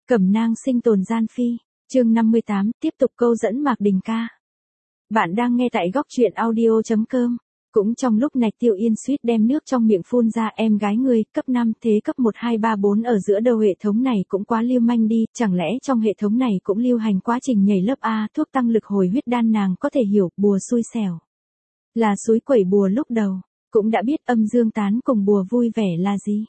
Cẩm nang sinh tồn gian phi, chương 58, tiếp tục câu dẫn Mạc Đình ca. Bạn đang nghe tại góc truyện audio.com. Cũng trong lúc này Tiêu Yên suýt đem nước trong miệng phun ra, em gái ngươi, cấp 5 thế cấp 1 2 3 4 ở giữa đầu hệ thống này cũng quá lưu manh đi, chẳng lẽ trong hệ thống này cũng lưu hành quá trình nhảy lớp A, thuốc tăng lực hồi huyết đan nàng có thể hiểu, bùa xui xẻo. Là suối quẩy bùa lúc đầu, cũng đã biết âm dương tán cùng bùa vui vẻ là gì.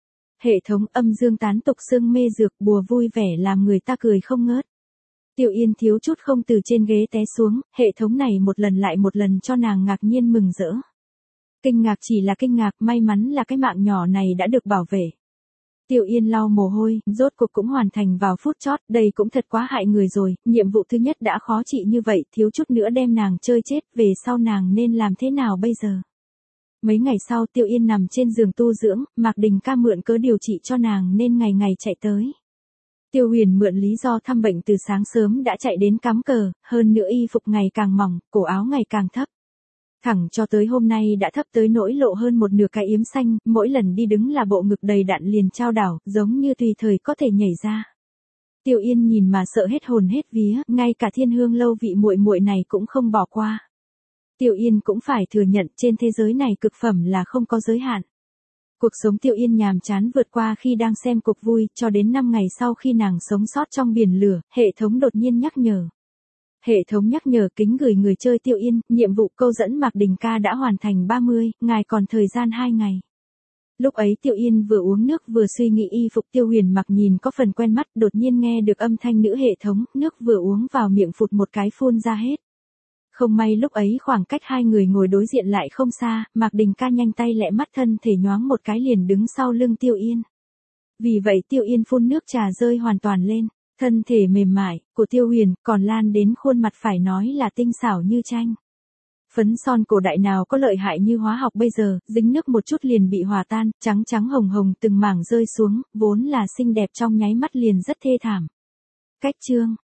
Hệ thống âm dương tán tục xương mê dược, bùa vui vẻ làm người ta cười không ngớt. Tiêu Yên thiếu chút không từ trên ghế té xuống, hệ thống này một lần lại một lần cho nàng ngạc nhiên mừng rỡ. Kinh ngạc chỉ là kinh ngạc, may mắn là cái mạng nhỏ này đã được bảo vệ. Tiêu Yên lau mồ hôi, rốt cuộc cũng hoàn thành vào phút chót, đây cũng thật quá hại người rồi, nhiệm vụ thứ nhất đã khó trị như vậy, thiếu chút nữa đem nàng chơi chết, về sau nàng nên làm thế nào bây giờ? Mấy ngày sau Tiêu Yên nằm trên giường tu dưỡng, Mạc Đình ca mượn cớ điều trị cho nàng nên ngày ngày chạy tới. Tiêu Huyền mượn lý do thăm bệnh từ sáng sớm đã chạy đến cắm cờ, hơn nữa y phục ngày càng mỏng, cổ áo ngày càng thấp. Thẳng cho tới hôm nay đã thấp tới nỗi lộ hơn một nửa cái yếm xanh, mỗi lần đi đứng là bộ ngực đầy đặn liền chao đảo, giống như tùy thời có thể nhảy ra. Tiêu Yên nhìn mà sợ hết hồn hết vía, ngay cả Thiên Hương lâu vị muội muội này cũng không bỏ qua. Tiêu Yên cũng phải thừa nhận trên thế giới này cực phẩm là không có giới hạn. Cuộc sống Tiêu Yên nhàm chán vượt qua khi đang xem cuộc vui, cho đến 5 ngày sau khi nàng sống sót trong biển lửa, hệ thống đột nhiên nhắc nhở. Hệ thống nhắc nhở kính gửi người chơi Tiêu Yên, nhiệm vụ câu dẫn Mạc Đình ca đã hoàn thành 30, ngài còn thời gian 2 ngày. Lúc ấy Tiêu Yên vừa uống nước vừa suy nghĩ y phục Tiêu Huyền mặc nhìn có phần quen mắt, đột nhiên nghe được âm thanh nữ hệ thống, nước vừa uống vào miệng phụt một cái phun ra hết. Không may lúc ấy khoảng cách hai người ngồi đối diện lại không xa, Mạc Đình ca nhanh tay lẹ mắt thân thể nhoáng một cái liền đứng sau lưng Tiêu Yên. Vì vậy Tiêu Yên phun nước trà rơi hoàn toàn lên, thân thể mềm mại của Tiêu Huyền còn lan đến khuôn mặt phải nói là tinh xảo như tranh. Phấn son cổ đại nào có lợi hại như hóa học bây giờ, dính nước một chút liền bị hòa tan, trắng trắng hồng hồng từng mảng rơi xuống, vốn là xinh đẹp trong nháy mắt liền rất thê thảm. Cách chương